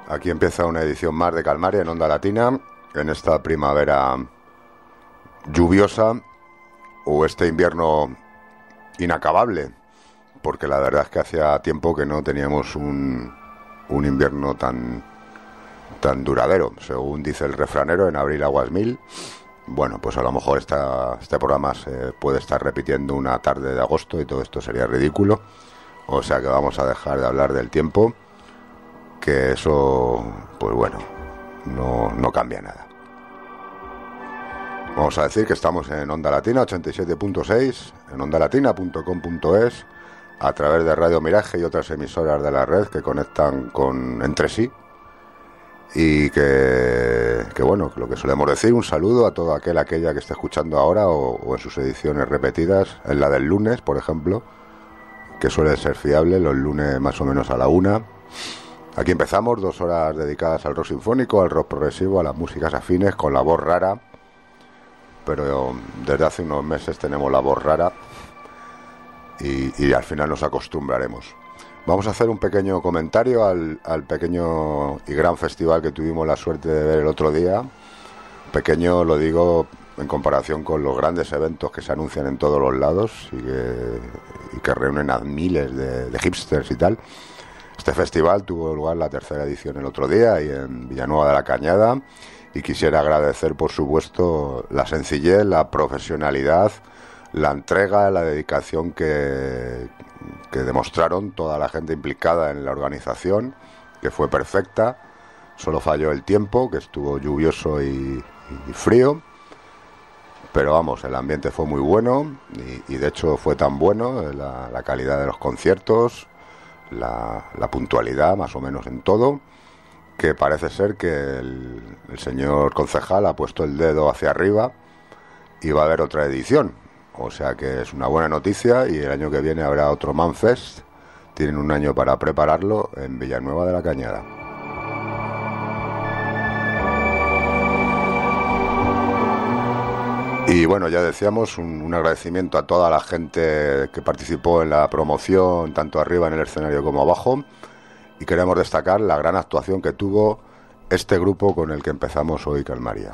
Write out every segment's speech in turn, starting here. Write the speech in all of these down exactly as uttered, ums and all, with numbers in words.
Aquí empieza una edición más de Calmaria en Onda Latina, en esta primavera lluviosa o este invierno inacabable, porque la verdad es que hacía tiempo que no teníamos un, un invierno tan, tan duradero. Según dice el refranero, en abril aguas mil. Bueno, pues a lo mejor esta, este programa se puede estar repitiendo una tarde de agosto y todo esto sería ridículo. O sea que vamos a dejar de hablar del tiempo, que eso, pues bueno, no, no cambia nada. Vamos a decir que estamos en Onda Latina ochenta y siete punto seis, en ondalatina punto com punto es, a través de Radio Miraje y otras emisoras de la red que conectan con entre sí. Y que, que bueno, lo que solemos decir, un saludo a todo aquel, aquella que esté escuchando ahora o, o en sus ediciones repetidas, en la del lunes, por ejemplo, que suele ser fiable, los lunes más o menos a la una. Aquí empezamos, dos horas dedicadas al rock sinfónico, al rock progresivo, a las músicas afines, con la voz rara, pero desde hace unos meses tenemos la voz rara y, y al final nos acostumbraremos. Vamos a hacer un pequeño comentario al, al pequeño y gran festival que tuvimos la suerte de ver el otro día. Pequeño, lo digo, en comparación con los grandes eventos que se anuncian en todos los lados y que, y que reúnen a miles de, de hipsters y tal. Este festival tuvo lugar la tercera edición el otro día ahí en Villanueva de la Cañada, y quisiera agradecer, por supuesto, la sencillez, la profesionalidad, la entrega, la dedicación que, que demostraron toda la gente implicada en la organización, que fue perfecta. Solo falló el tiempo, que estuvo lluvioso y, y frío, pero vamos, el ambiente fue muy bueno y, y de hecho fue tan bueno la, la calidad de los conciertos, la, la puntualidad más o menos en todo, que parece ser que el, el señor concejal ha puesto el dedo hacia arriba y va a haber otra edición. O sea que es una buena noticia, y el año que viene habrá otro Manfest. Tienen un año para prepararlo en Villanueva de la Cañada. Y bueno, ya decíamos, un, un agradecimiento a toda la gente que participó en la promoción, tanto arriba en el escenario como abajo. Y queremos destacar la gran actuación que tuvo este grupo con el que empezamos hoy Calmaria.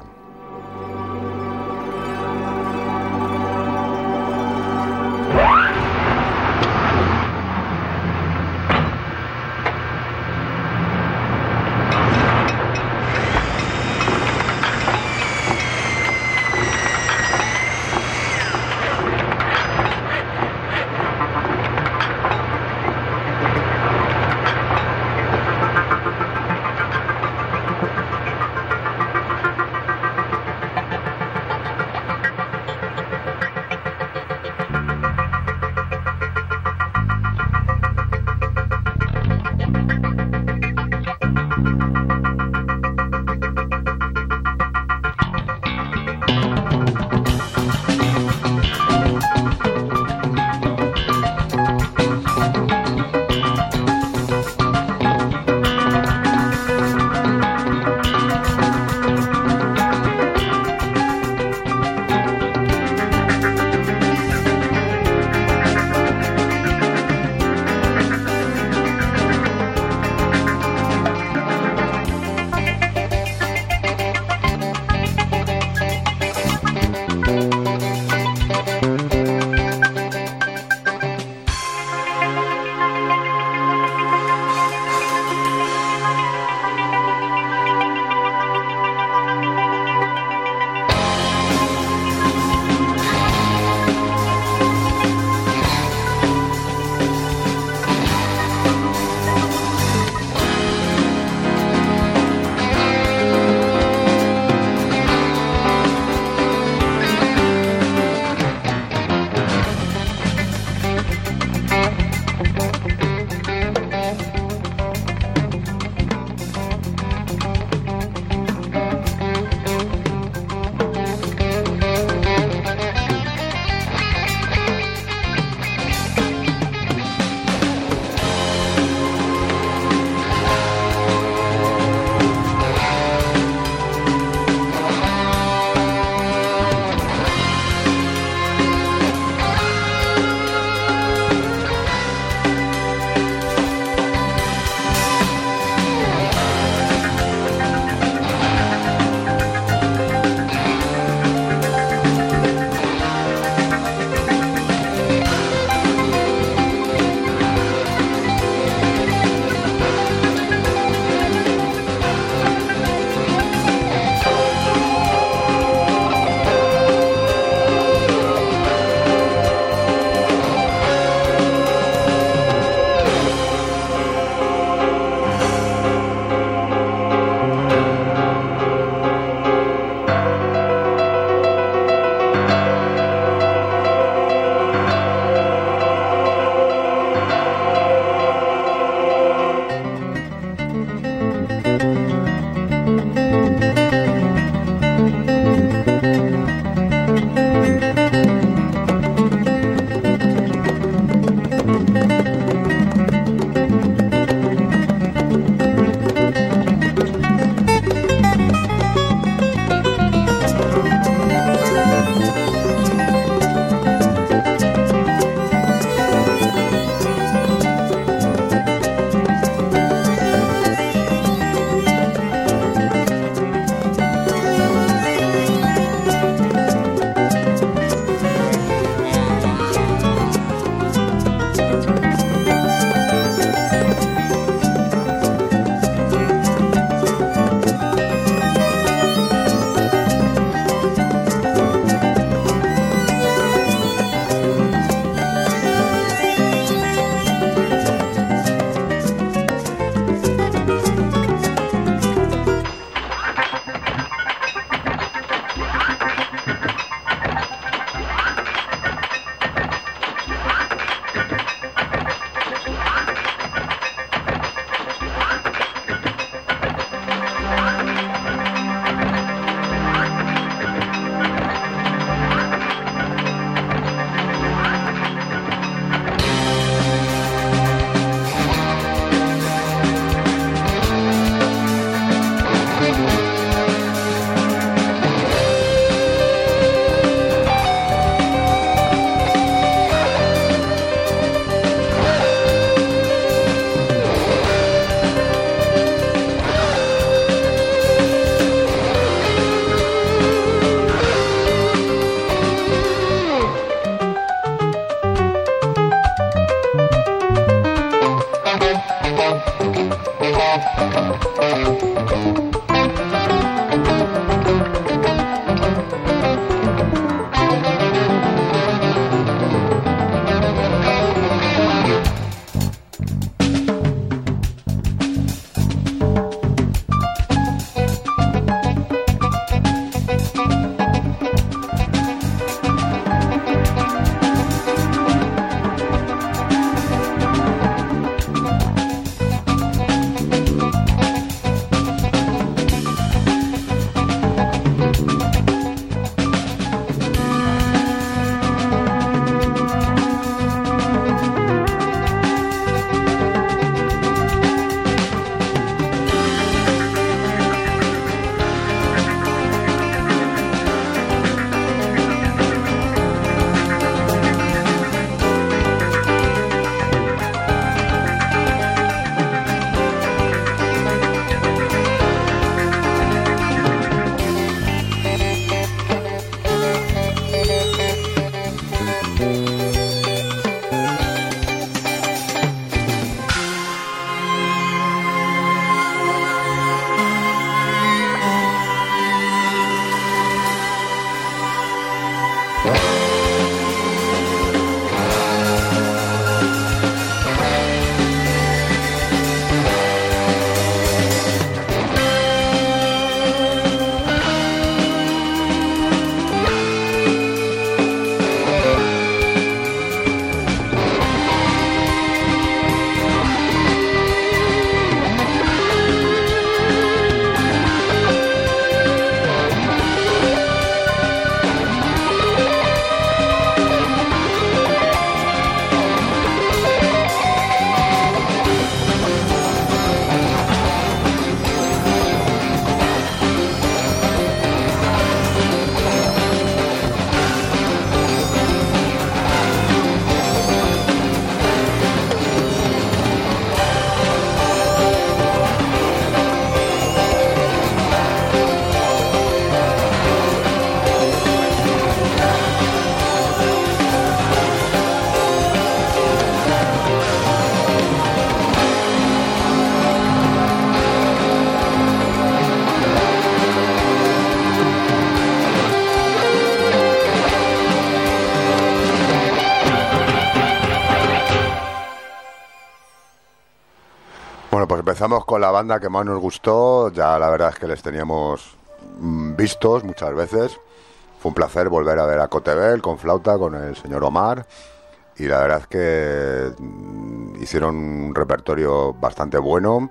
Bueno, pues empezamos con la banda que más nos gustó. Ya la verdad es que les teníamos mmm, vistos muchas veces. Fue un placer volver a ver a Cotebel con flauta, con el señor Omar. Y la verdad es que mmm, hicieron un repertorio bastante bueno.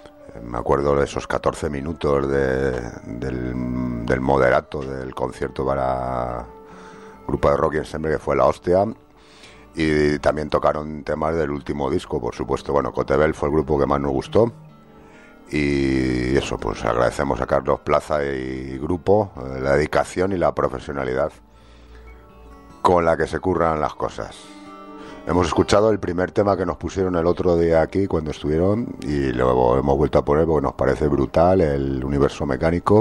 Me acuerdo de esos catorce minutos de, del, del moderato del concierto para grupo de rock y ensemble, que fue la hostia. Y también tocaron temas del último disco, por supuesto. Bueno, Cotebel fue el grupo que más nos gustó. Y eso, pues agradecemos a Carlos Plaza y grupo eh, la dedicación y la profesionalidad con la que se curran las cosas. Hemos escuchado el primer tema que nos pusieron el otro día aquí cuando estuvieron, y luego hemos vuelto a poner porque nos parece brutal el universo mecánico,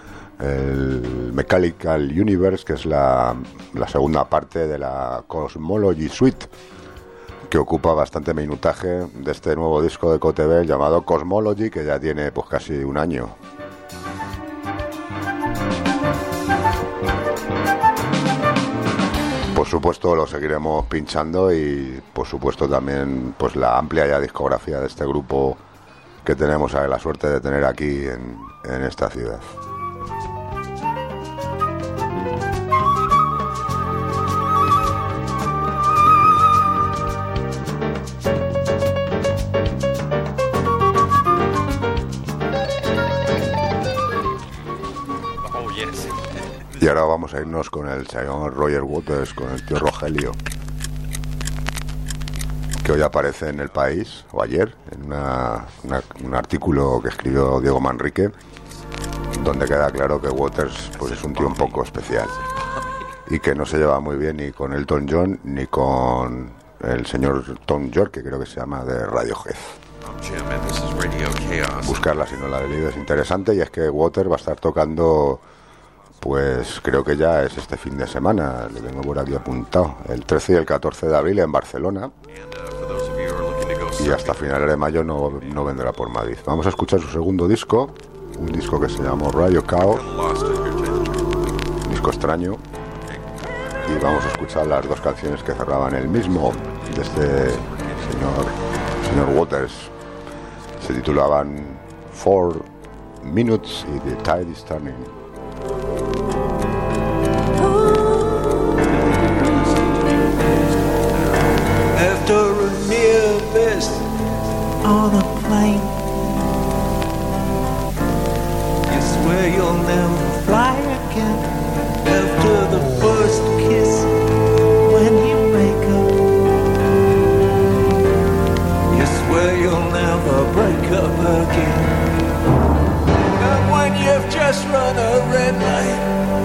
el Mechanical Universe, que es la, la segunda parte de la Cosmology Suite, que ocupa bastante minutaje de este nuevo disco de Cotebel llamado Cosmology, que ya tiene pues casi un año. Por supuesto lo seguiremos pinchando, y por supuesto también pues la amplia ya discografía de este grupo que tenemos la suerte de tener aquí en, en esta ciudad. Y ahora vamos a irnos con el señor Roger Waters, con el tío Rogelio, que hoy aparece en El País, o ayer, en una, una, un artículo que escribió Diego Manrique, donde queda claro que Waters pues, es un tío un poco especial, y que no se lleva muy bien ni con Elton John ni con el señor Tom York, que creo que se llama, de Radiohead. Buscarla si no la he leído, es interesante, y es que Waters va a estar tocando... Pues creo que ya es este fin de semana, lo tengo por aquí apuntado, el trece y el catorce de abril en Barcelona. y hasta finales de mayo no, no vendrá por Madrid. Vamos a escuchar su segundo disco, un disco que se llamó Radio Cow, un disco extraño, y vamos a escuchar las dos canciones que cerraban el mismo de este señor, señor Waters. Se titulaban Four Minutes y The Tide is Turning. After a near miss on a plane, you swear you'll never fly again. After the first kiss, when you make up, you swear you'll never break up again. And when you've just run a red light,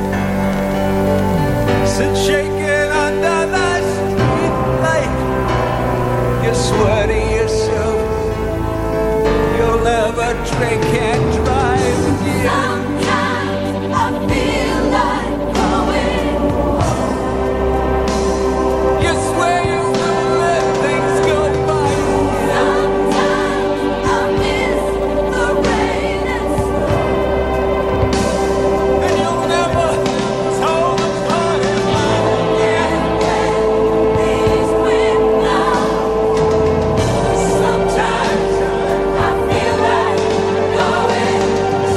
sit shaking under that street light, you swear to yourself you'll never drink and drive again. Sometimes I feel like going home. You swear you will let things go by. Sometimes I miss the rain and snow. And you'll never tell the party again. These wind now. Sometimes I feel like going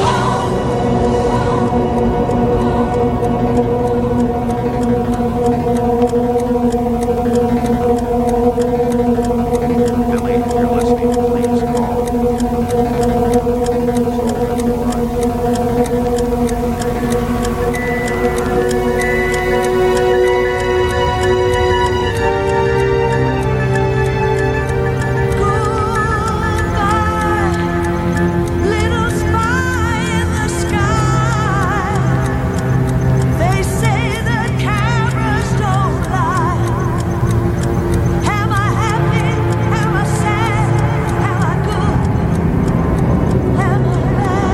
little spy in the sky. They say the cameras don't lie. Am I happy? Am I sad? Am I good? Am I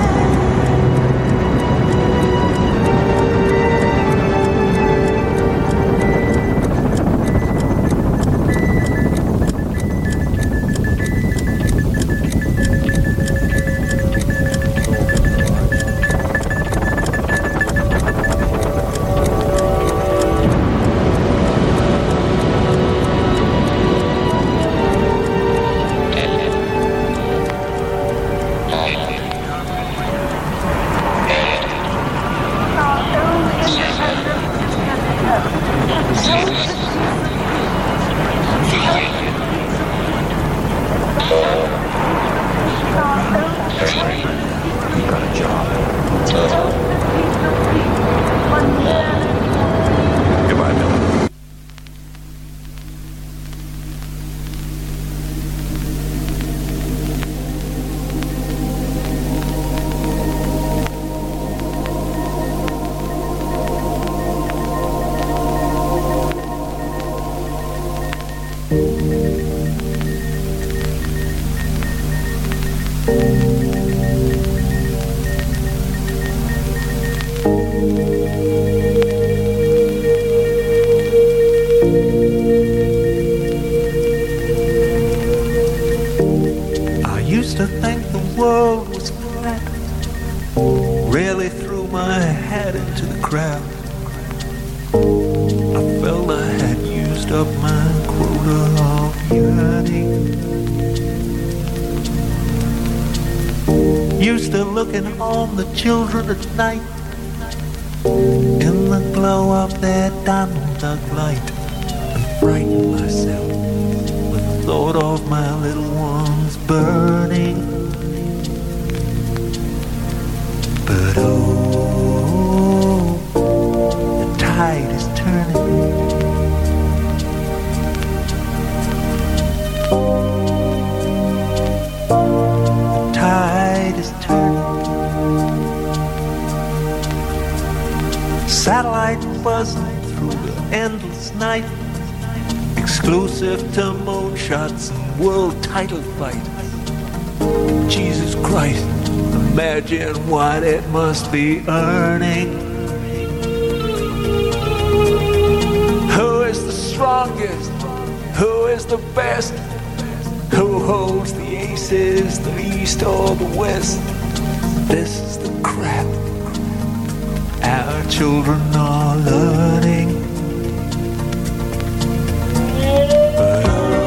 I used to think the world was flat. Rarely threw my hat into the crowd. I felt I had used up my quota of yearning. Used to looking on the children at night in the glow of their Donald Duck light, and frighten myself with the thought of my little ones burning. But oh, the tide is turning. The tide is turning. Satellite buzzing through the endless night, exclusive to moonshots and world title fight. Jesus Christ, imagine what it must be earning. Who is the strongest? Who is the best? Who who holds the aces, the east or the west. This is the crap our children are learning. But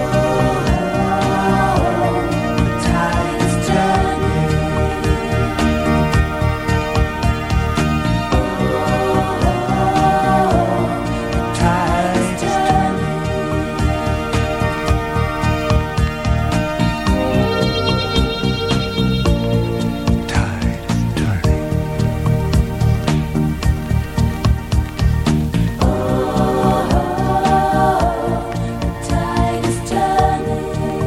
the tide is turning. The tide is turning. Tide is turning. Tide is turning.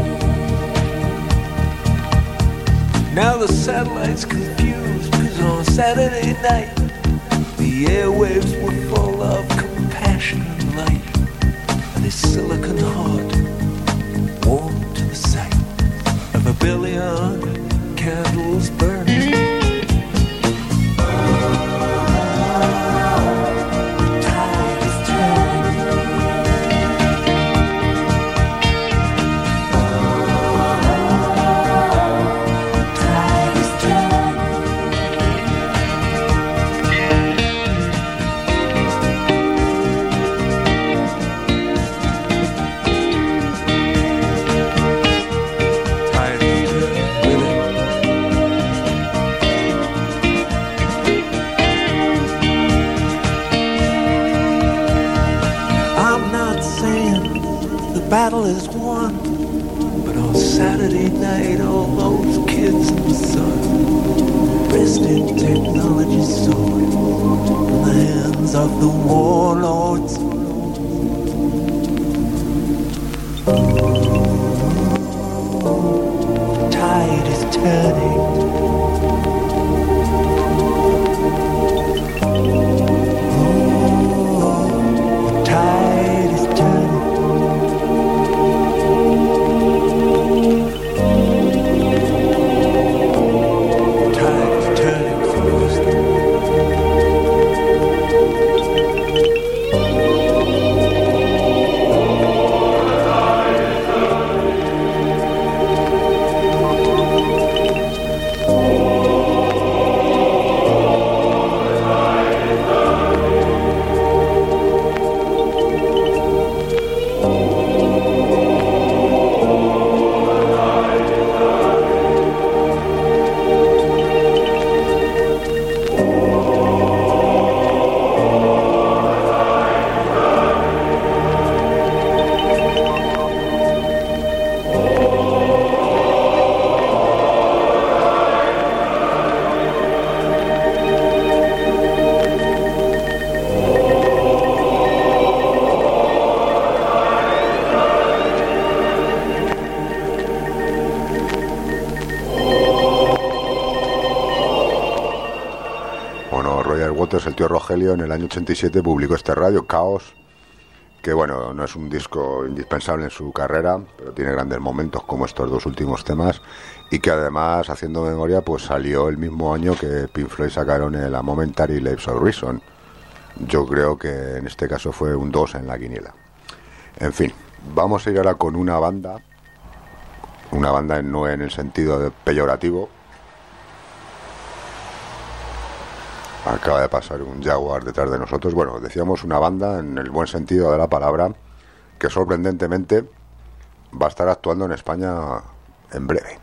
Now the satellite's confused, cause on Saturday night the airwaves were full of compassion and light, and his silicon heart warmed to the sight of a billion candles burning. Tide is turning. Tide is turning. Tide is turning. Really? I'm not saying the battle is won, but on Saturday night, all those kids in the sun wrested technology's sword from the hands of the warlords. The tide is turning. The tide is turning. The tide is turning fast. Bueno, Roger Waters, el tío Rogelio, en el año ochenta y siete publicó este radio, Chaos, que bueno, no es un disco indispensable en su carrera, pero tiene grandes momentos como estos dos últimos temas, y que además, haciendo memoria, pues salió el mismo año que Pink Floyd sacaron el A Momentary Lapse of Reason. Yo creo que en este caso fue un dos en la quiniela. En fin, vamos a ir ahora con una banda, una banda no en el sentido de peyorativo. Acaba de pasar un Jaguar detrás de nosotros. Bueno, decíamos una banda en el buen sentido de la palabra, que sorprendentemente va a estar actuando en España en breve.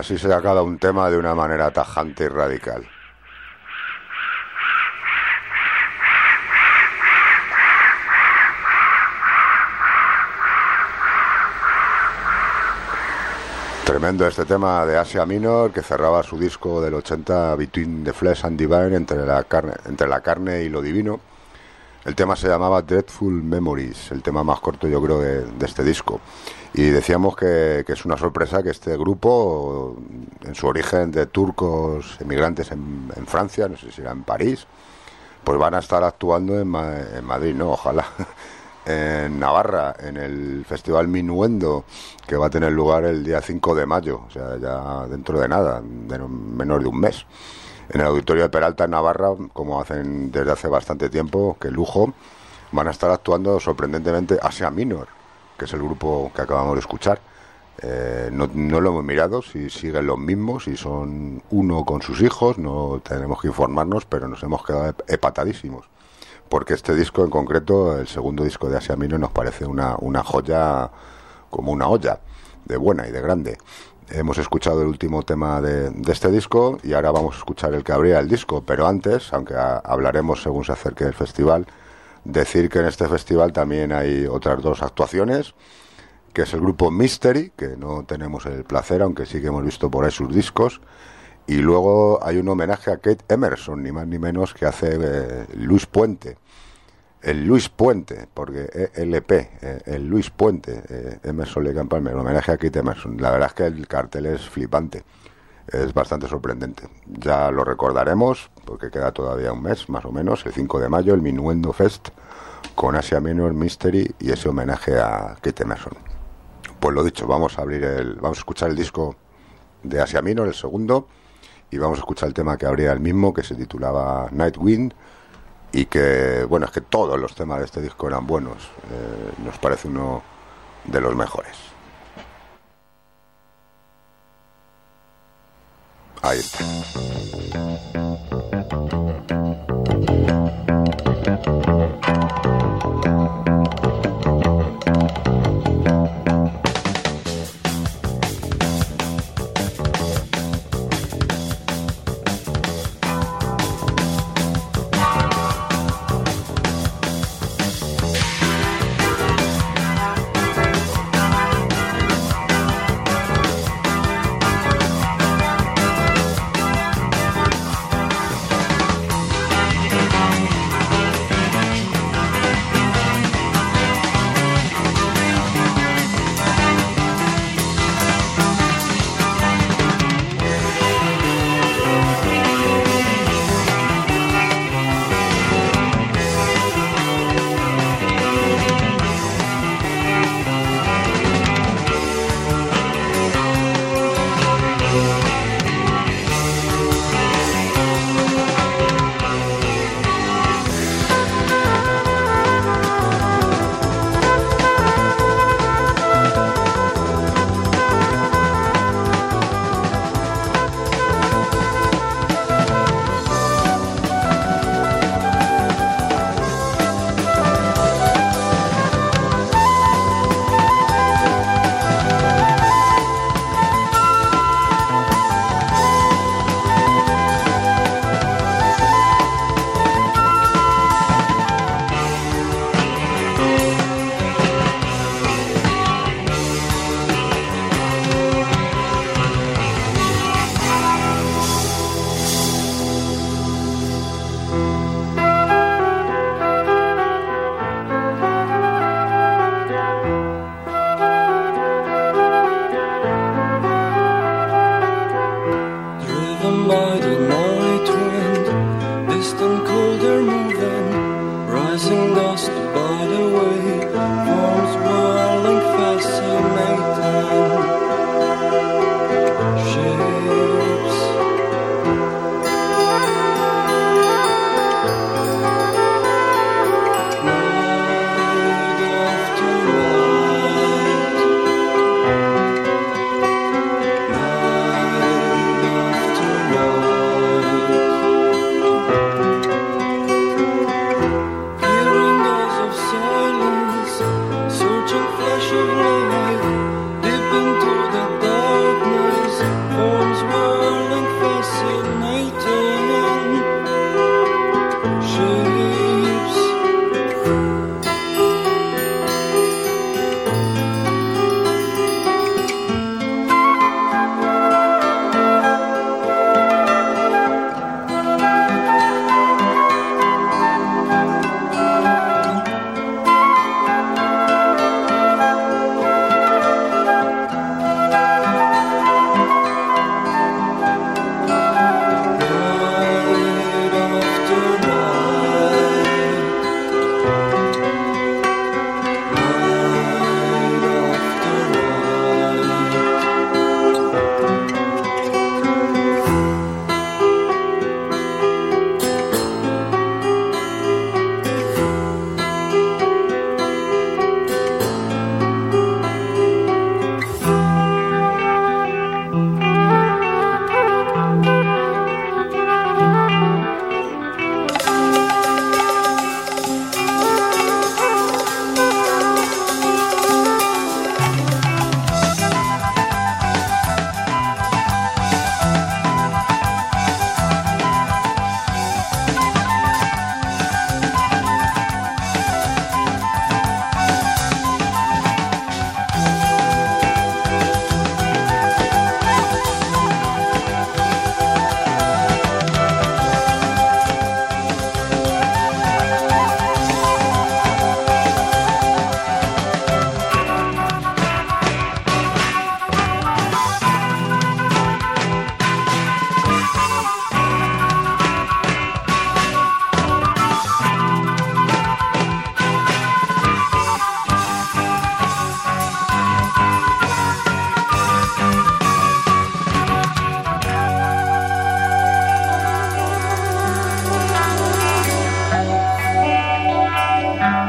Así se acaba un tema de una manera tajante y radical. Tremendo este tema de Asia Minor, que cerraba su disco del ochenta, Between the Flesh and Divine, entre la carne, entre la carne y lo divino. El tema se llamaba Dreadful Memories, el tema más corto yo creo de, de este disco. Y decíamos que, que es una sorpresa que este grupo, en su origen de turcos emigrantes en, en Francia, no sé si era en París, pues van a estar actuando en, Ma- en Madrid, ¿no? Ojalá. En Navarra, en el Festival Minuendo, que va a tener lugar el día cinco de mayo, o sea, ya dentro de nada, de no- menos de un mes. En el Auditorio de Peralta, en Navarra, como hacen desde hace bastante tiempo, que lujo, van a estar actuando sorprendentemente Asia Minor, que es el grupo que acabamos de escuchar. Eh, no, no lo hemos mirado, si siguen los mismos, si son uno con sus hijos, no tenemos que informarnos, pero nos hemos quedado ep- epatadísimos. Porque este disco en concreto, el segundo disco de Asia Minor, nos parece una, una joya, como una olla, de buena y de grande. Hemos escuchado el último tema de, de este disco y ahora vamos a escuchar el que abría el disco, pero antes, aunque a, hablaremos según se acerque el festival, decir que en este festival también hay otras dos actuaciones, que es el grupo Mystery, que no tenemos el placer, aunque sí que hemos visto por ahí sus discos. Y luego hay un homenaje a Kate Emerson, ni más ni menos, que hace eh, Luis Puente. El Luis Puente, porque E L P, eh, el Luis Puente, eh, Emerson Lake and Palmer, el homenaje a Kate Emerson. La verdad es que el cartel es flipante, es bastante sorprendente. Ya lo recordaremos, porque queda todavía un mes, más o menos, el cinco de mayo, el Minuendo Fest, con Asia Minor, Mystery y ese homenaje a Kate Emerson. Pues lo dicho, vamos a abrir el, vamos a escuchar el disco de Asia Minor, el segundo, y vamos a escuchar el tema que abría el mismo, que se titulaba Night Wind, y que, bueno, es que todos los temas de este disco eran buenos. Eh, nos parece uno de los mejores. Ahí está.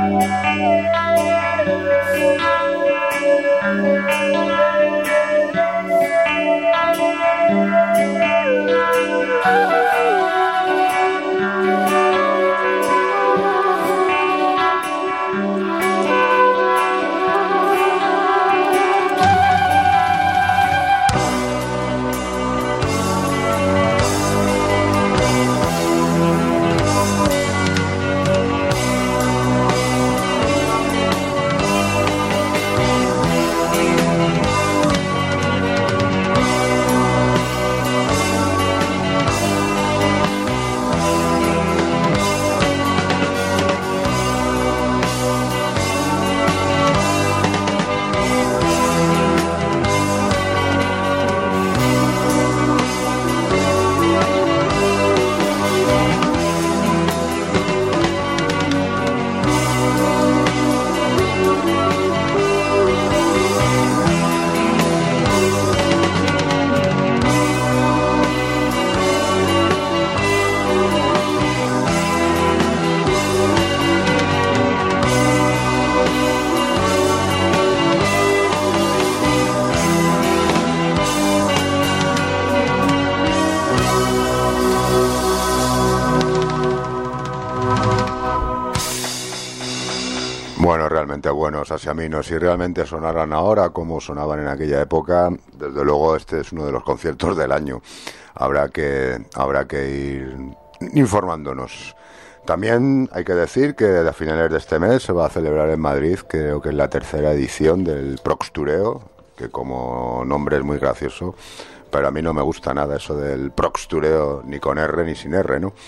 Bueno, realmente buenos Asiaminos. Si realmente sonaran ahora como sonaban en aquella época, desde luego este es uno de los conciertos del año. Habrá que, habrá que ir informándonos. También hay que decir que a finales de este mes se va a celebrar en Madrid, creo que es la tercera edición del Proxtureo, que como nombre es muy gracioso, pero a mí no me gusta nada eso del Proxtureo, ni con R ni sin R, ¿no?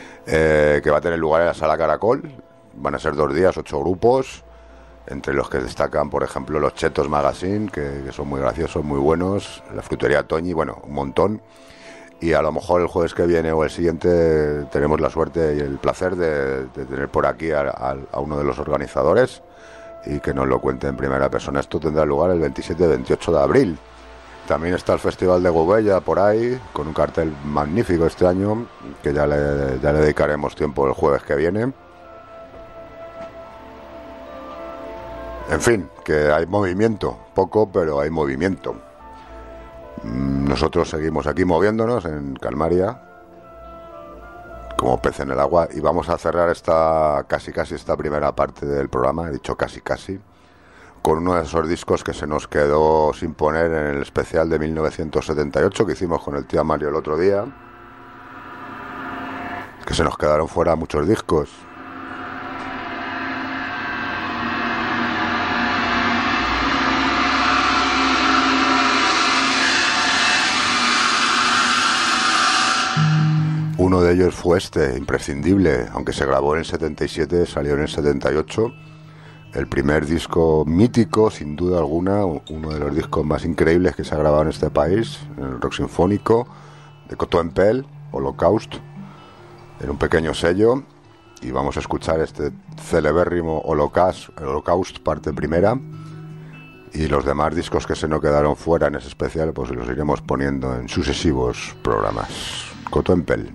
Eh, que va a tener lugar en la Sala Caracol. Van a ser dos días, ocho grupos, entre los que destacan, por ejemplo, los Chetos Magazine, que, que son muy graciosos, muy buenos, la Frutería Toñi, bueno, un montón. Y a lo mejor el jueves que viene o el siguiente tenemos la suerte y el placer de, de tener por aquí a, a, a uno de los organizadores y que nos lo cuente en primera persona. Esto tendrá lugar el veintisiete y veintiocho de abril. También está el Festival de Gubella por ahí, con un cartel magnífico este año, que ya le, ya le dedicaremos tiempo el jueves que viene. En fin, que hay movimiento, poco, pero hay movimiento. Nosotros seguimos aquí moviéndonos en Calmaria, como pez en el agua, y vamos a cerrar esta casi casi esta primera parte del programa, he dicho casi casi, con uno de esos discos que se nos quedó sin poner en el especial de mil novecientos setenta y ocho que hicimos con el tío Mario el otro día, que se nos quedaron fuera muchos discos. Uno de ellos fue este, imprescindible, aunque se grabó en el setenta y siete, salió en el setenta y ocho, el primer disco mítico, sin duda alguna, uno de los discos más increíbles que se ha grabado en este país, en el rock sinfónico, de Coto Empel, Holocaust, en un pequeño sello, y vamos a escuchar este celebérrimo Holocaust, Holocaust parte primera, y los demás discos que se nos quedaron fuera en ese especial, pues los iremos poniendo en sucesivos programas. Coto Empel.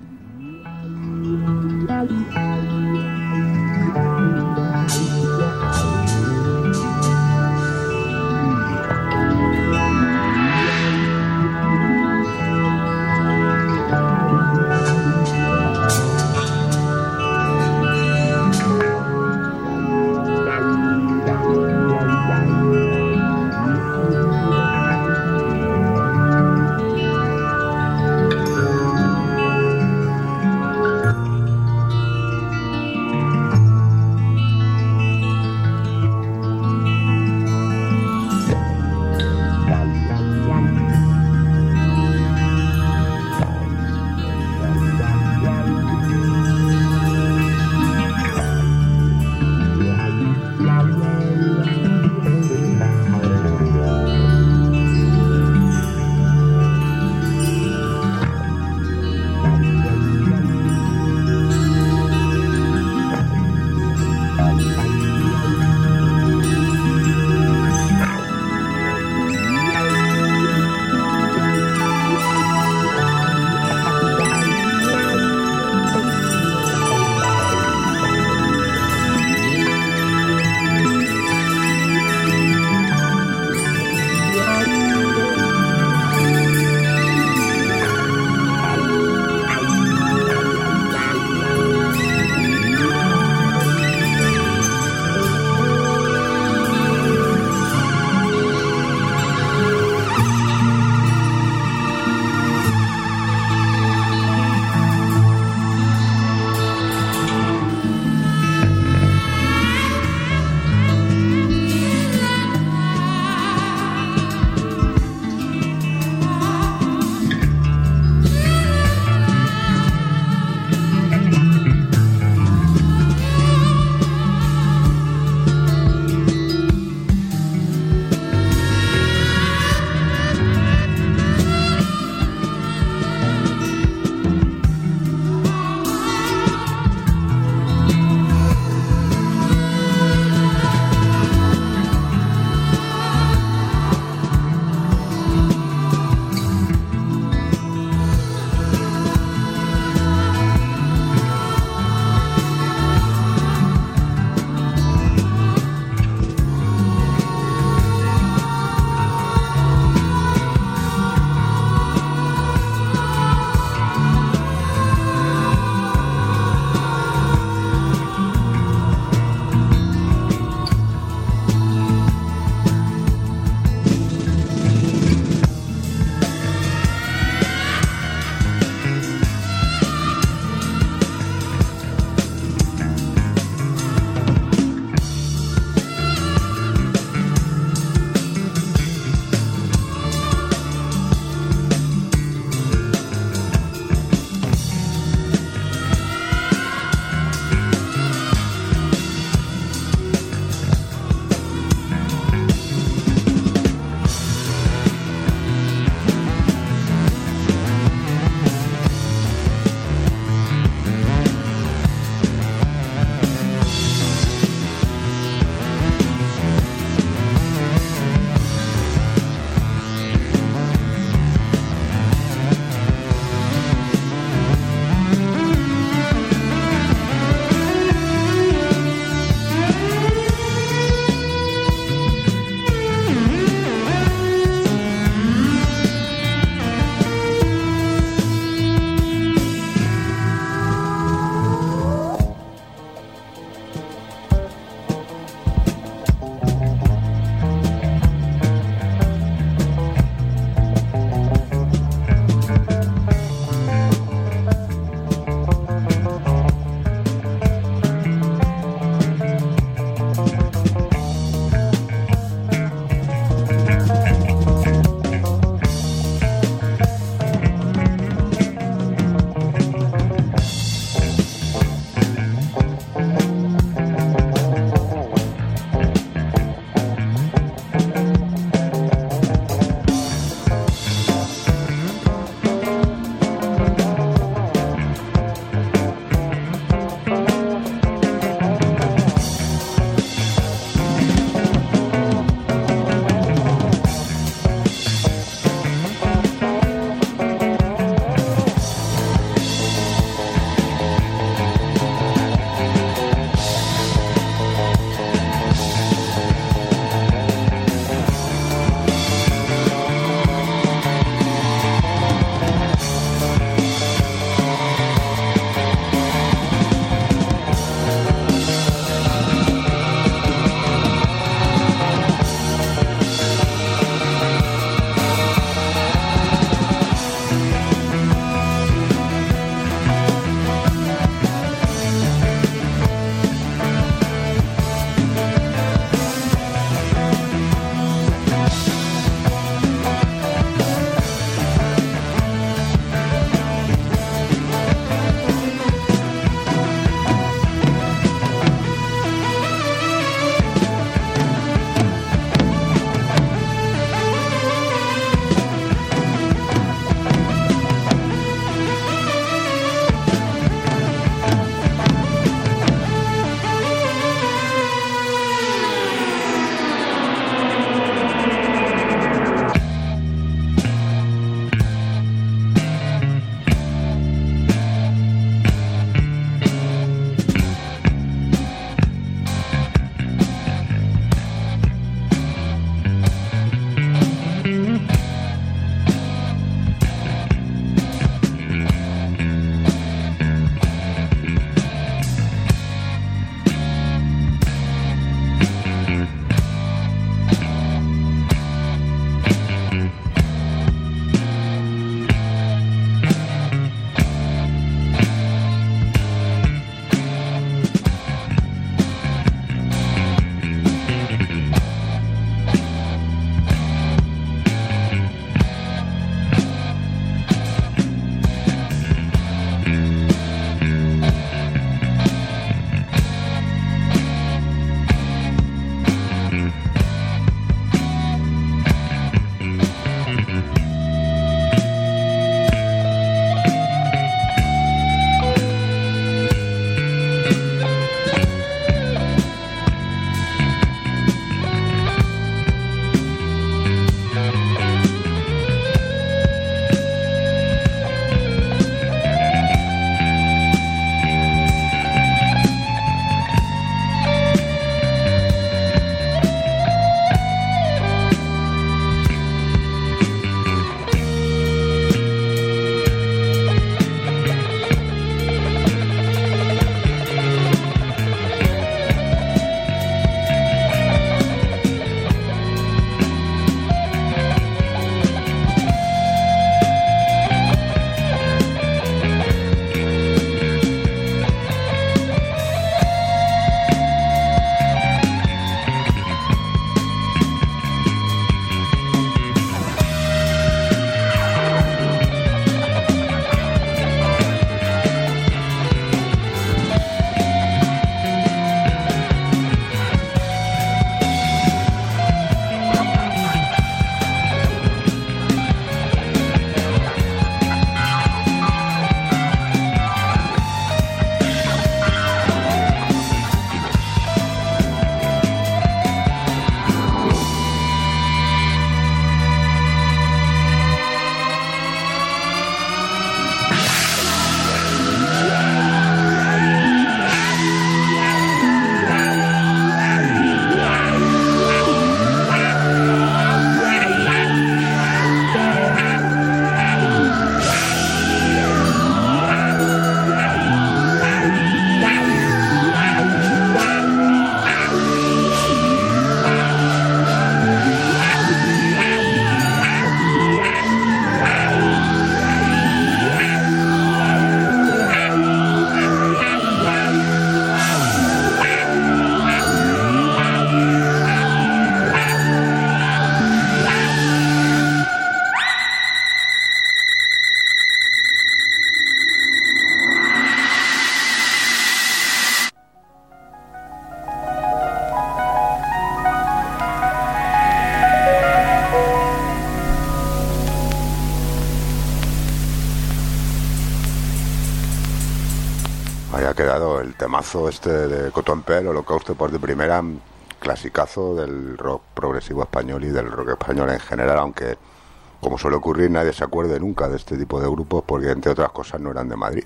el temazo este de Cotonpel, Holocausto por de primera, clasicazo del rock progresivo español y del rock español en general, aunque, como suele ocurrir, nadie se acuerde nunca de este tipo de grupos porque, entre otras cosas, no eran de Madrid.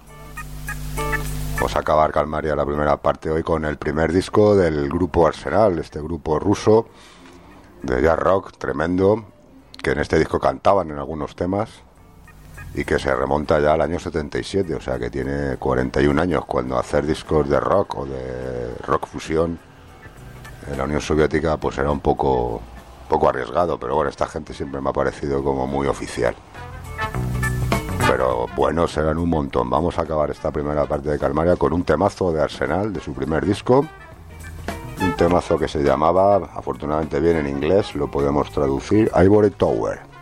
Vamos a acabar, Calmaria, la primera parte hoy con el primer disco del grupo Arsenal, este grupo ruso de jazz rock tremendo, que en este disco cantaban en algunos temas y que se remonta ya al año setenta y siete, o sea que tiene cuarenta y un años, cuando hacer discos de rock o de rock fusión en la Unión Soviética pues era un poco, poco arriesgado, pero bueno, esta gente siempre me ha parecido como muy oficial. Pero buenos eran un montón. Vamos a acabar esta primera parte de Calmaria con un temazo de Arsenal, de su primer disco. Un temazo que se llamaba, afortunadamente bien en inglés, lo podemos traducir, Ivory Tower.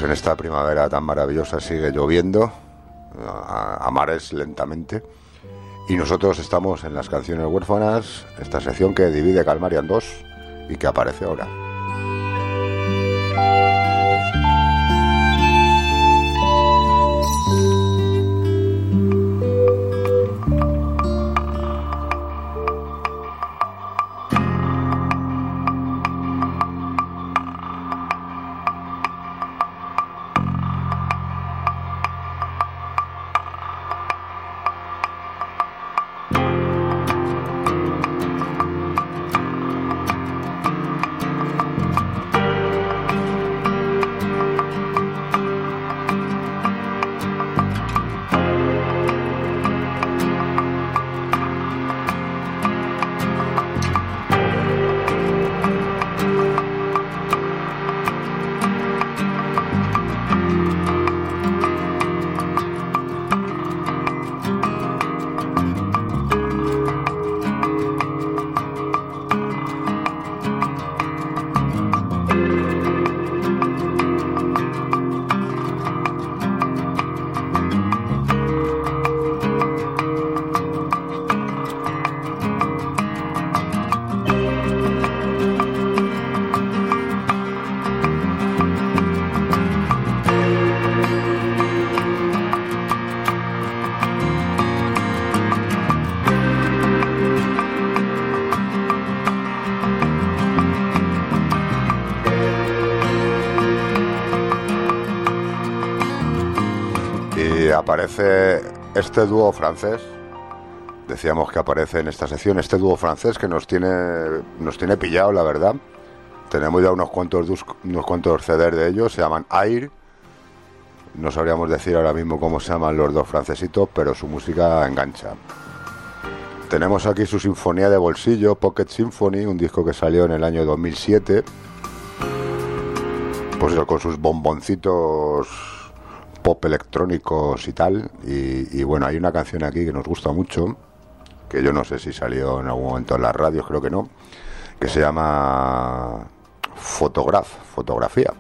pues en esta primavera tan maravillosa sigue lloviendo a, a mares lentamente, y nosotros estamos en las canciones huérfanas, esta sección que divide Calmaria en dos y que aparece ahora. Aparece este dúo francés, decíamos que aparece en esta sección, este dúo francés que nos tiene nos tiene pillado, la verdad. Tenemos ya unos cuantos unos cuantos C Ds de ellos, se llaman Air. No sabríamos decir ahora mismo cómo se llaman los dos francesitos, pero su música engancha. Tenemos aquí su sinfonía de bolsillo, Pocket Symphony, un disco que salió en el año dos mil siete, pues eso, con sus bomboncitos pop electrónicos y tal, y, y bueno, hay una canción aquí que nos gusta mucho, que yo no sé si salió en algún momento en las radios, creo que no, que se llama Photograph, Fotografía.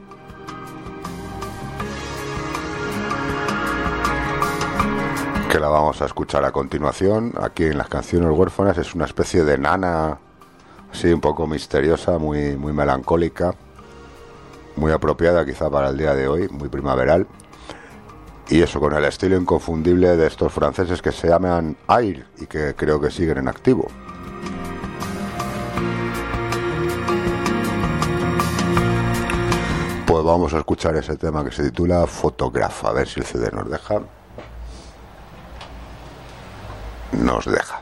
Que la vamos a escuchar a continuación aquí en las canciones huérfanas. Es una especie de nana así un poco misteriosa, muy, muy melancólica, muy apropiada quizá para el día de hoy, muy primaveral. Y eso, con el estilo inconfundible de estos franceses que se llaman Air y que creo que siguen en activo. Pues vamos a escuchar ese tema que se titula Photograph, a ver si el C D nos deja. Nos deja.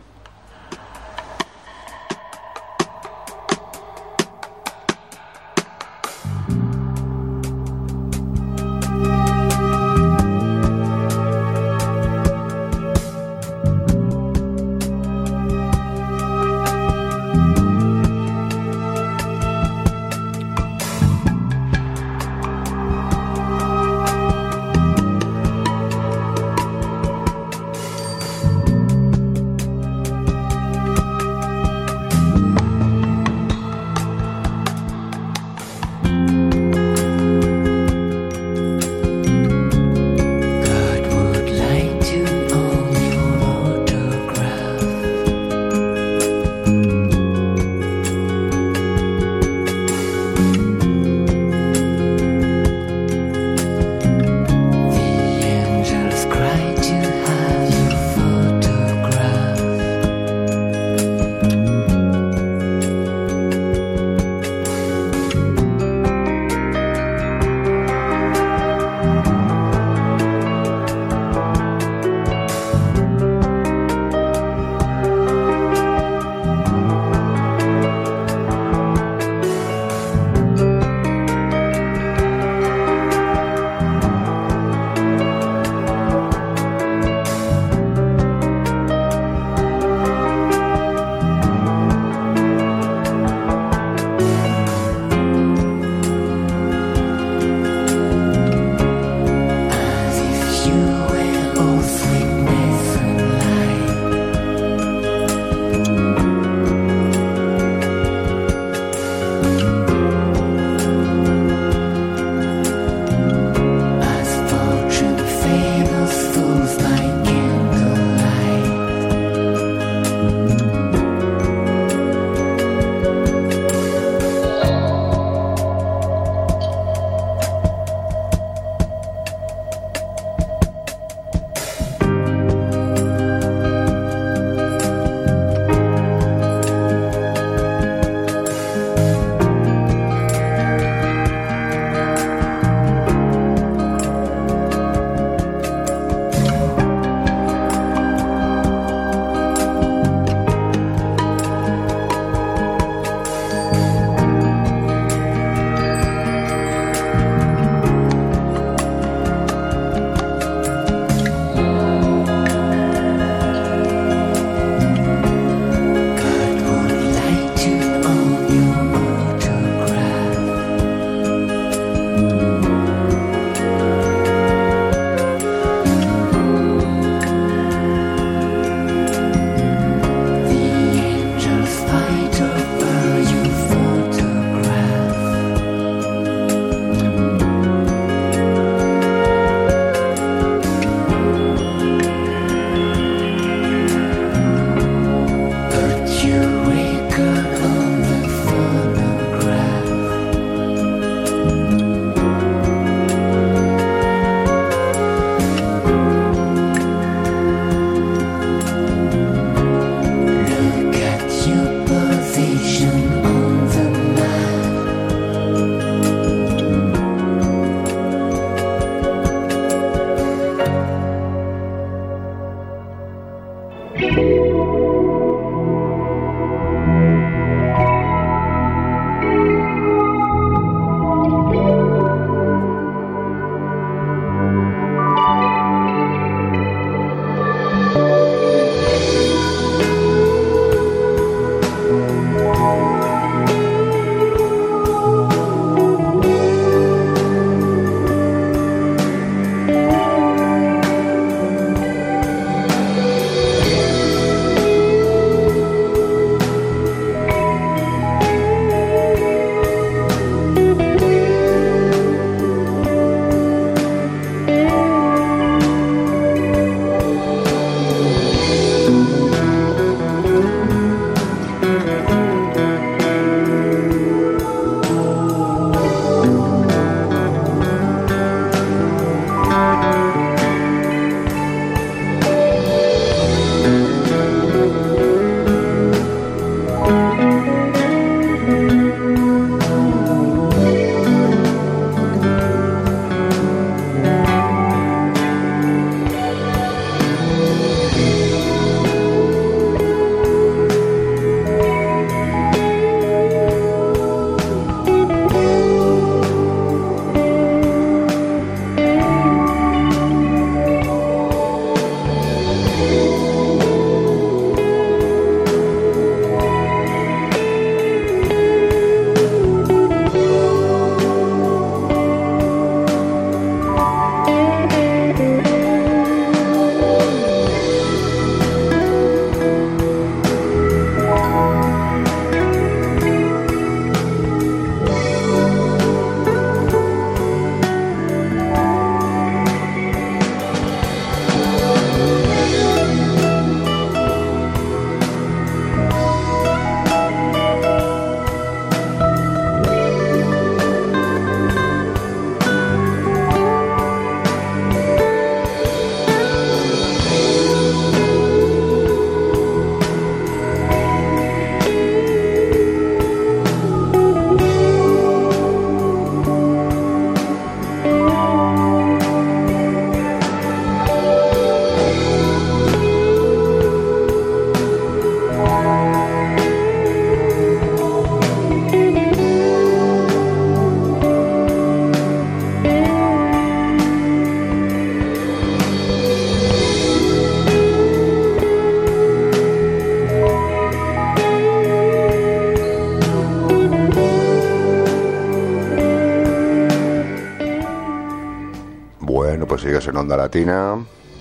pues sigues en Onda Latina.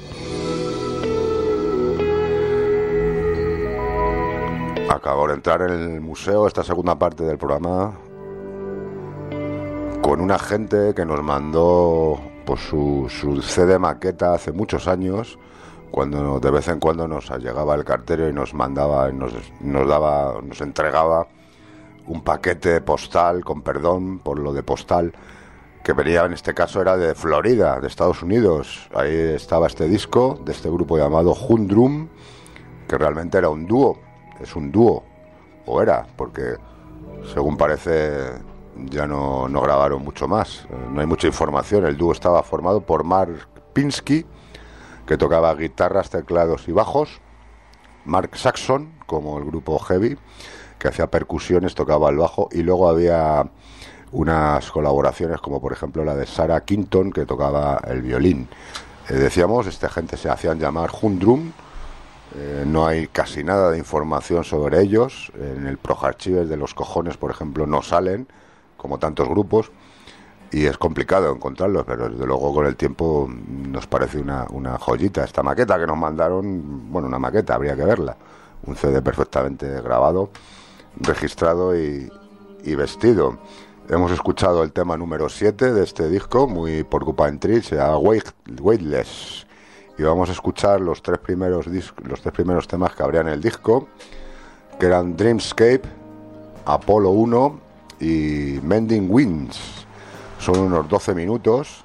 Acabo de entrar en el museo, esta segunda parte del programa, con una gente que nos mandó pues, su, su C D maqueta hace muchos años, cuando de vez en cuando nos llegaba el cartero y nos mandaba, nos, nos daba, nos entregaba un paquete postal, con perdón por lo de postal, que venía, en este caso era de Florida, de Estados Unidos. Ahí estaba este disco de este grupo llamado Humdrum, que realmente era un dúo, es un dúo, o era, porque según parece ya no, no grabaron mucho más, no hay mucha información. El dúo estaba formado por Mark Pinsky, que tocaba guitarras, teclados y bajos, Mark Saxon, como el grupo Heavy, que hacía percusiones, tocaba el bajo, y luego había unas colaboraciones como por ejemplo la de Sarah Quinton, que tocaba el violín. Eh, decíamos, esta gente se hacían llamar Humdrum. Eh, no hay casi nada de información sobre ellos. En el Pro Archives de los cojones, por ejemplo, no salen, como tantos grupos, y es complicado encontrarlos, pero desde luego con el tiempo nos parece una, una joyita esta maqueta que nos mandaron. Bueno, una maqueta, habría que verla, un C D perfectamente grabado, registrado y, y vestido. Hemos escuchado el tema número siete de este disco, muy Porcupine Tree, se llama Weightless, y vamos a escuchar los tres primeros dis- los tres primeros temas que habría en el disco, que eran Dreamscape, Apollo uno y Mending Winds. Son unos doce minutos,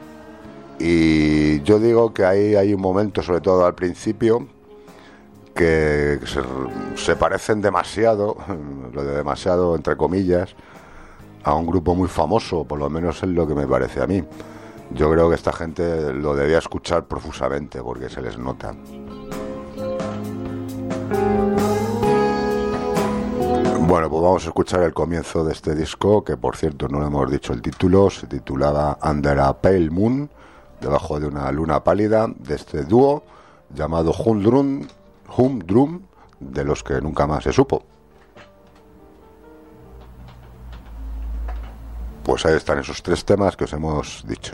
y yo digo que ahí hay un momento, sobre todo al principio, que se, se parecen demasiado, lo de demasiado entre comillas, a un grupo muy famoso, por lo menos es lo que me parece a mí. Yo creo que esta gente lo debía escuchar profusamente porque se les nota. Bueno, pues vamos a escuchar el comienzo de este disco, que por cierto no le hemos dicho el título. Se titulaba Under a Pale Moon, debajo de una luna pálida, de este dúo llamado Humdrum, Humdrum, de los que nunca más se supo. Pues ahí están esos tres temas que os hemos dicho.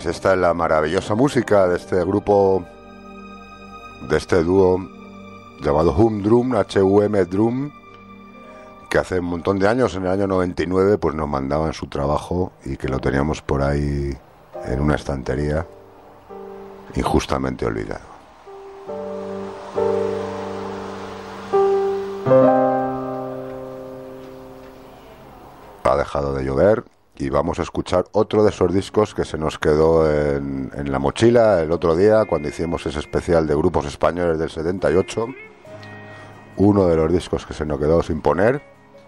Pues esta es la maravillosa música de este grupo, de este dúo llamado Hum Drum, H U M Drum, que hace un montón de años, en el año noventa y nueve, pues nos mandaban su trabajo y que lo teníamos por ahí en una estantería, injustamente olvidado. Ha dejado de llover y vamos a escuchar otro de esos discos que se nos quedó en, en la mochila el otro día cuando hicimos ese especial de grupos españoles del setenta y ocho. Uno de los discos que se nos quedó sin poner.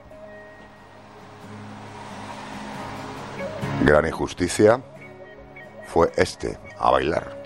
Gran injusticia fue este, A Bailar.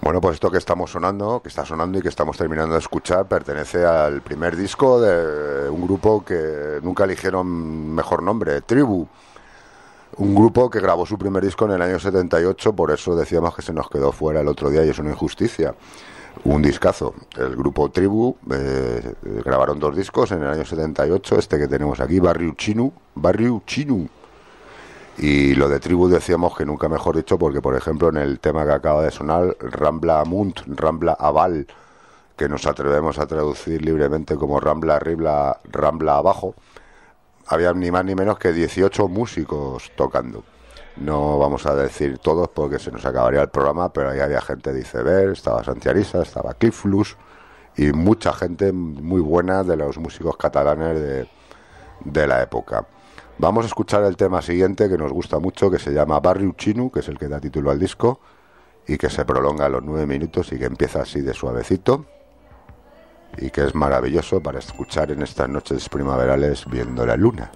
Bueno, pues esto que estamos sonando, que está sonando y que estamos terminando de escuchar, pertenece al primer disco de un grupo que nunca eligieron mejor nombre, Tribu. Un grupo que grabó su primer disco en el año setenta y ocho, por eso decíamos que se nos quedó fuera el otro día y es una injusticia. Un discazo. El grupo Tribu eh, grabaron dos discos en el año setenta y ocho, este que tenemos aquí, Barriu Chinu, Barriu Chinu. Y lo de Tribu decíamos que nunca mejor dicho, porque por ejemplo en el tema que acaba de sonar, Rambla Amunt, Rambla Aval, que nos atrevemos a traducir libremente como Rambla Arriba, Rambla Abajo, había ni más ni menos que dieciocho músicos tocando. No vamos a decir todos porque se nos acabaría el programa, pero ahí había gente de Iceberg, estaba Santi Arisa, estaba Clifflus y mucha gente muy buena de los músicos catalanes de, de la época. Vamos a escuchar el tema siguiente que nos gusta mucho, que se llama Barriu Chinu, que es el que da título al disco y que se prolonga a los nueve minutos y que empieza así de suavecito y que es maravilloso para escuchar en estas noches primaverales viendo la luna.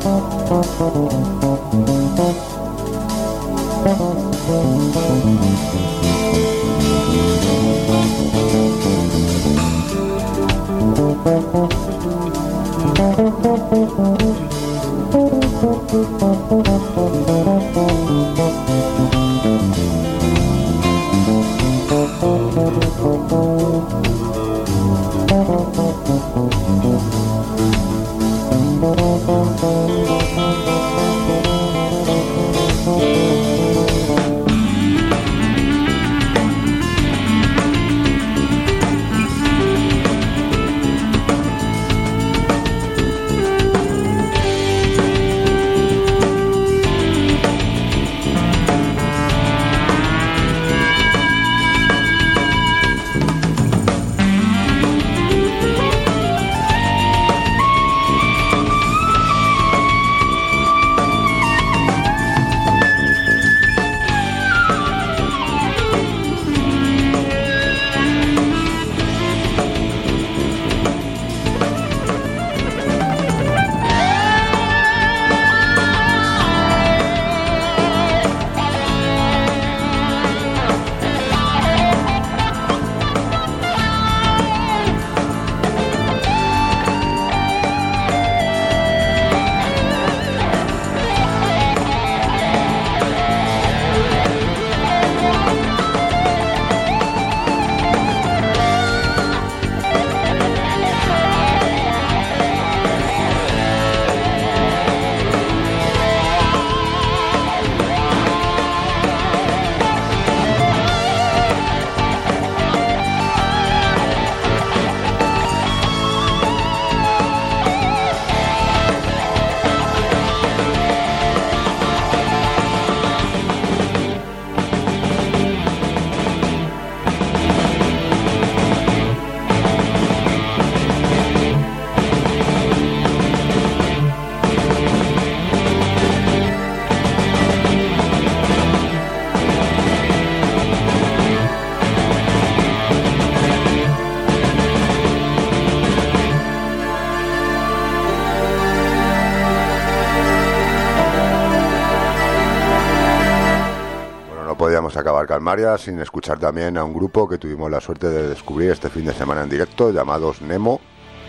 Podíamos acabar Calmaria sin escuchar también a un grupo que tuvimos la suerte de descubrir este fin de semana en directo, llamados Nemo,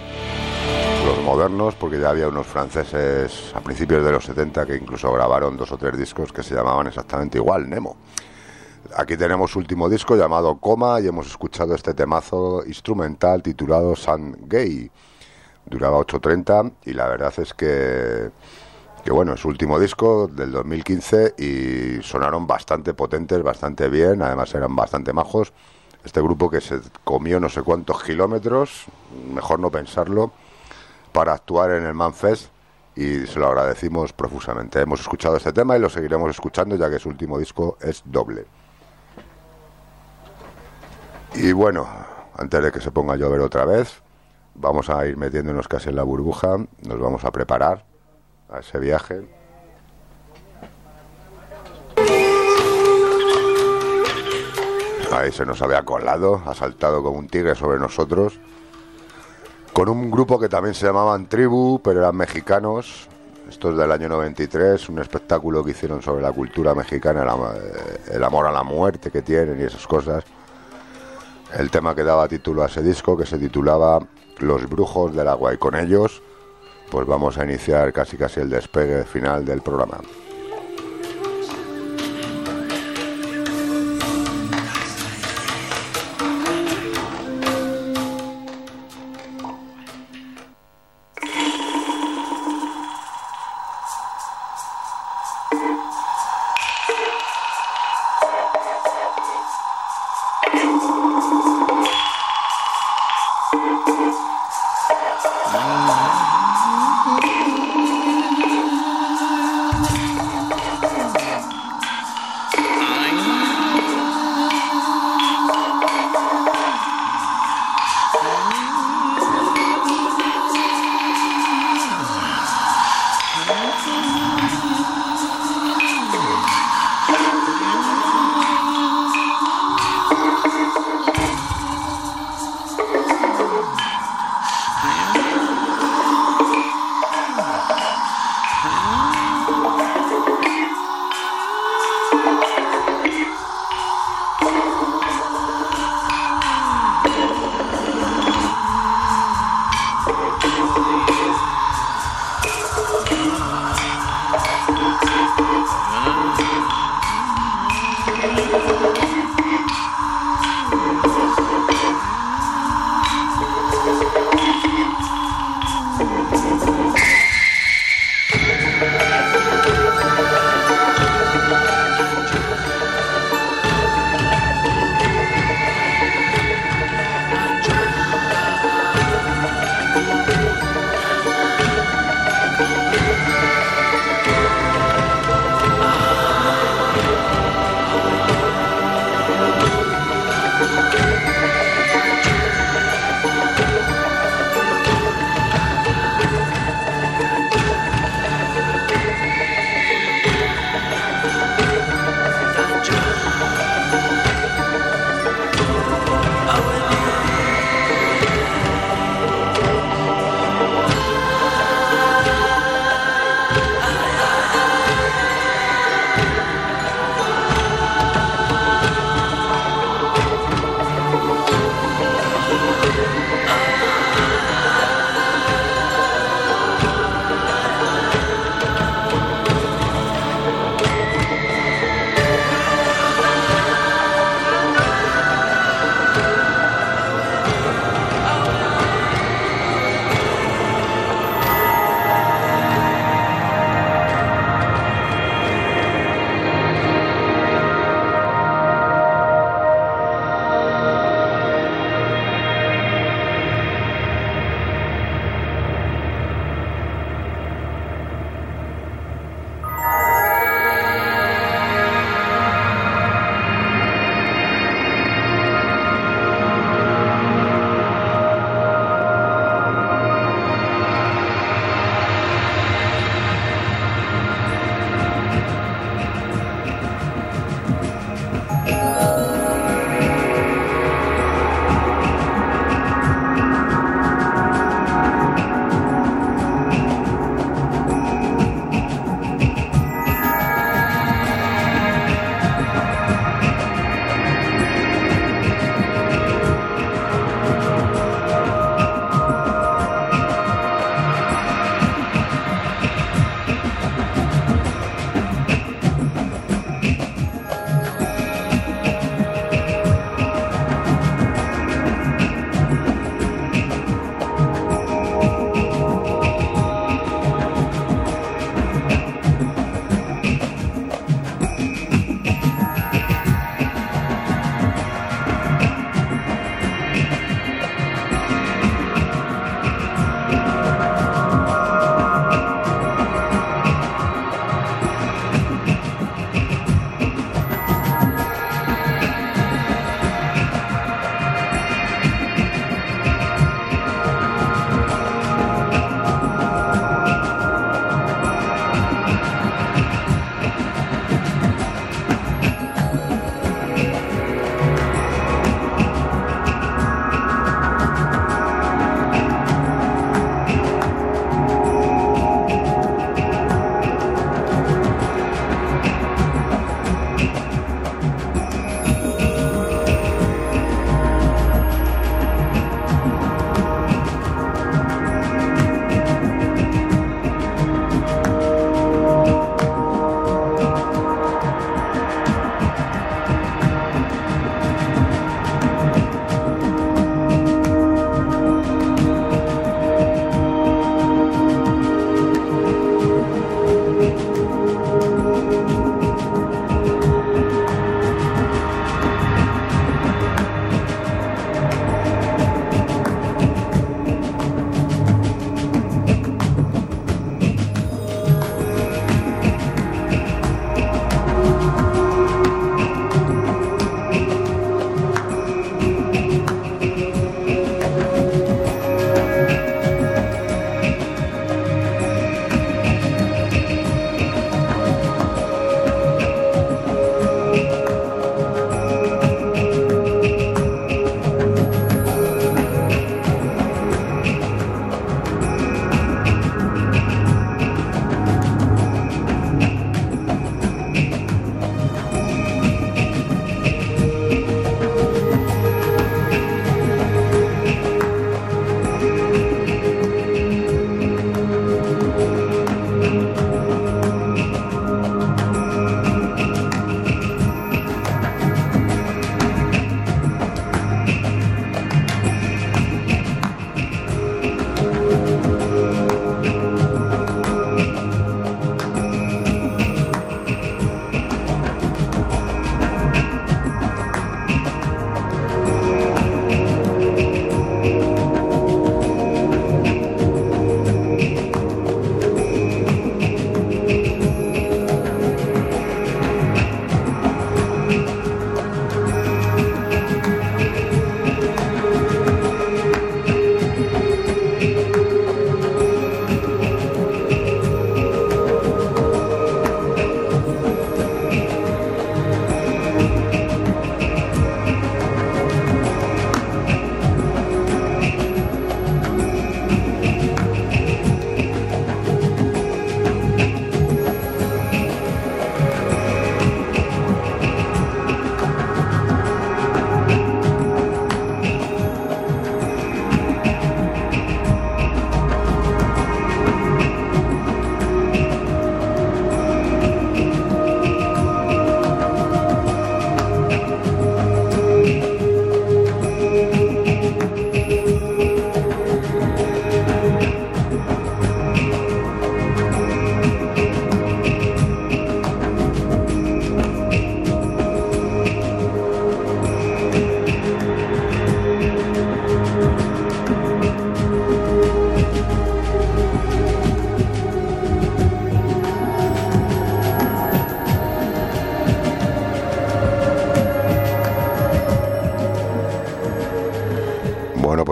los modernos, porque ya había unos franceses a principios de los setenta que incluso grabaron dos o tres discos que se llamaban exactamente igual, Nemo. Aquí tenemos su último disco llamado Coma y hemos escuchado este temazo instrumental titulado Sun Gay. Duraba ocho treinta y la verdad es que... que bueno, es su último disco del dos mil quince y sonaron bastante potentes, bastante bien, además eran bastante majos. Este grupo que se comió no sé cuántos kilómetros, mejor no pensarlo, para actuar en el Manfest y se lo agradecimos profusamente. Hemos escuchado este tema y lo seguiremos escuchando ya que su último disco es doble. Y bueno, antes de que se ponga a llover otra vez, vamos a ir metiéndonos casi en la burbuja, nos vamos a preparar a ese viaje. Ahí se nos había colado, ha saltado como un tigre sobre nosotros, con un grupo que también se llamaban Tribu, pero eran mexicanos. Esto es del año noventa y tres, un espectáculo que hicieron sobre la cultura mexicana, el, el amor a la muerte que tienen y esas cosas. El tema que daba título a ese disco, que se titulaba Los Brujos del Agua, y con ellos pues vamos a iniciar casi casi el despegue final del programa.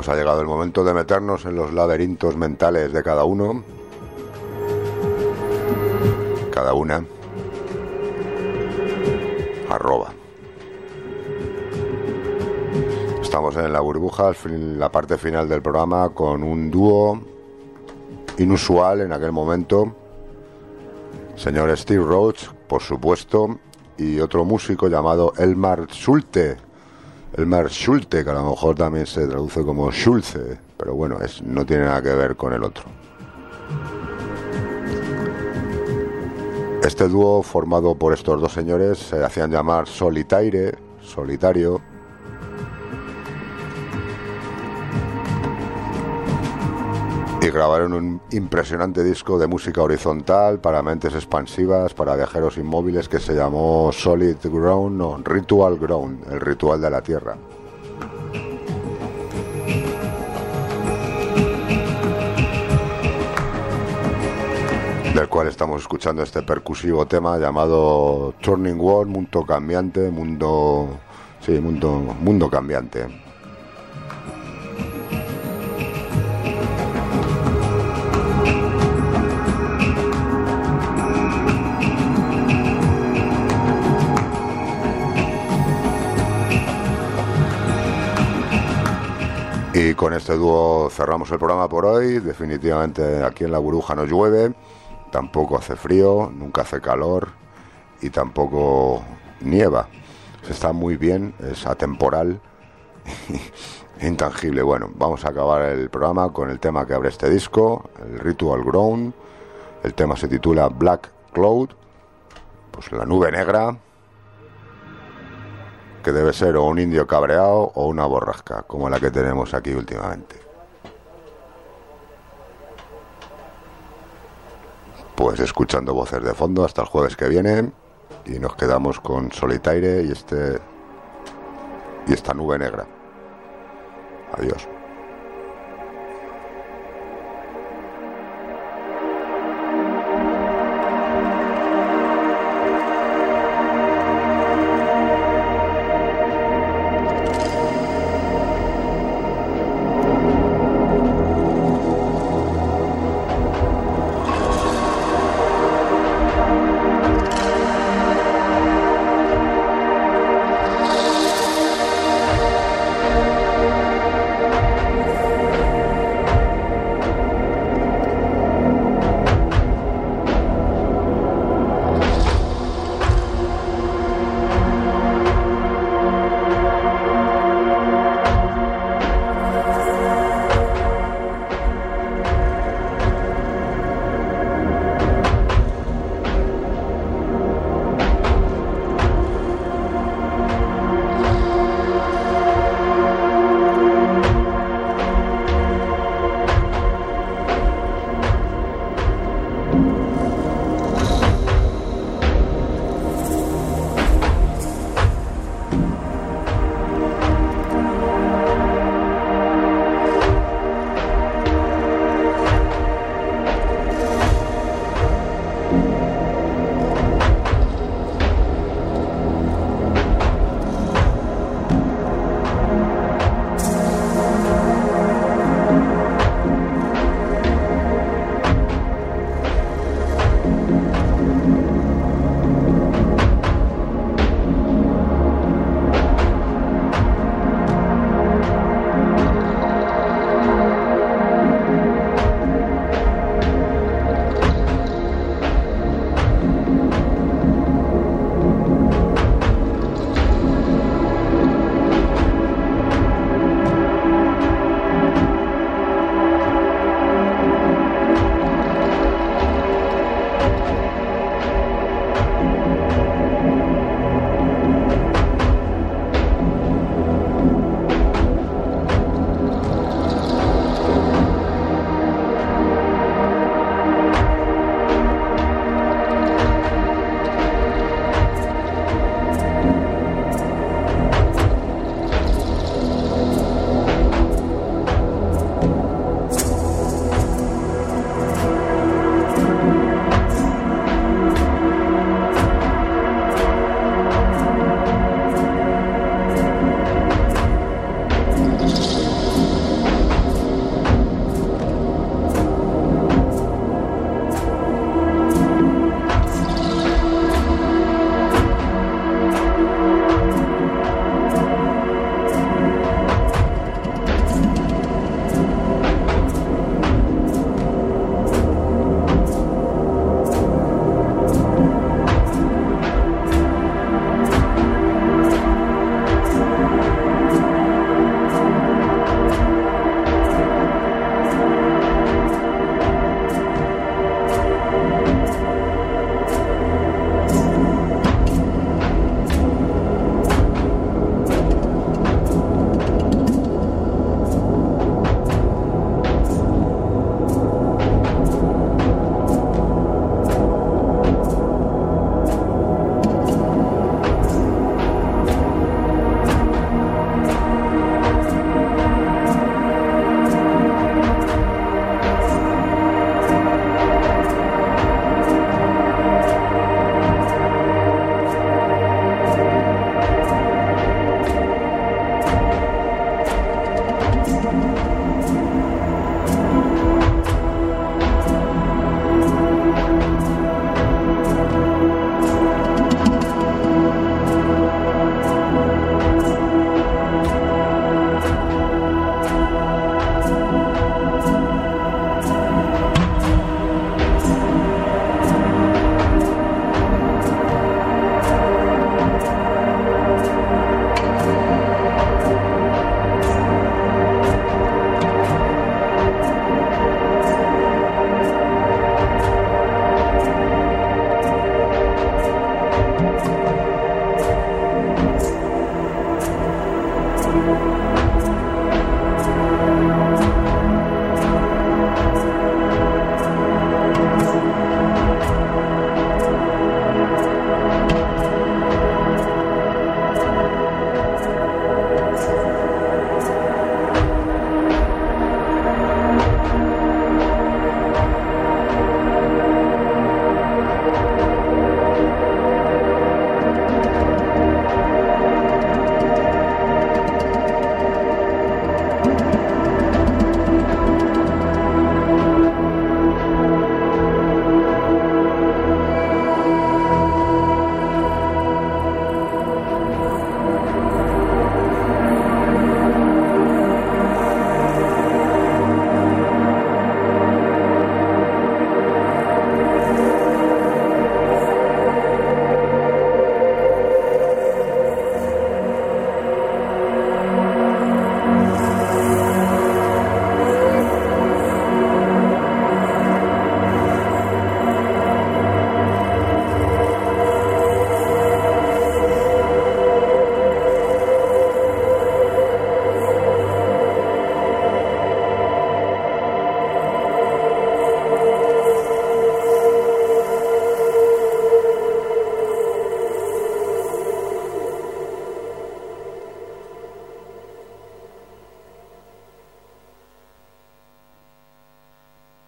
pues ha llegado el momento de meternos en los laberintos mentales de cada uno, cada una, arroba. Estamos en la burbuja, la parte final del programa, con un dúo inusual en aquel momento, señor Steve Roach, por supuesto, y otro músico llamado Elmar Schulte, Elmar Schulte, que a lo mejor también se traduce como Schulze, pero bueno, es, no tiene nada que ver con el otro. Este dúo, formado por estos dos señores, se hacían llamar Solitaire, solitario, y grabaron un impresionante disco de música horizontal para mentes expansivas, para viajeros inmóviles, que se llamó Solid Ground, no, Ritual Ground, el ritual de la tierra. Del cual estamos escuchando este percusivo tema llamado Turning World, mundo cambiante, mundo, sí, mundo, mundo cambiante. Y con este dúo cerramos el programa por hoy. Definitivamente aquí en la burbuja no llueve, tampoco hace frío, nunca hace calor y tampoco nieva. Se está muy bien, es atemporal, intangible. Bueno, vamos a acabar el programa con el tema que abre este disco, el Ritual Ground. El tema se titula Black Cloud, pues la nube negra, que debe ser o un indio cabreado o una borrasca, como la que tenemos aquí últimamente. Pues escuchando voces de fondo hasta el jueves que viene, y nos quedamos con Solitaire y este y esta nube negra. Adiós.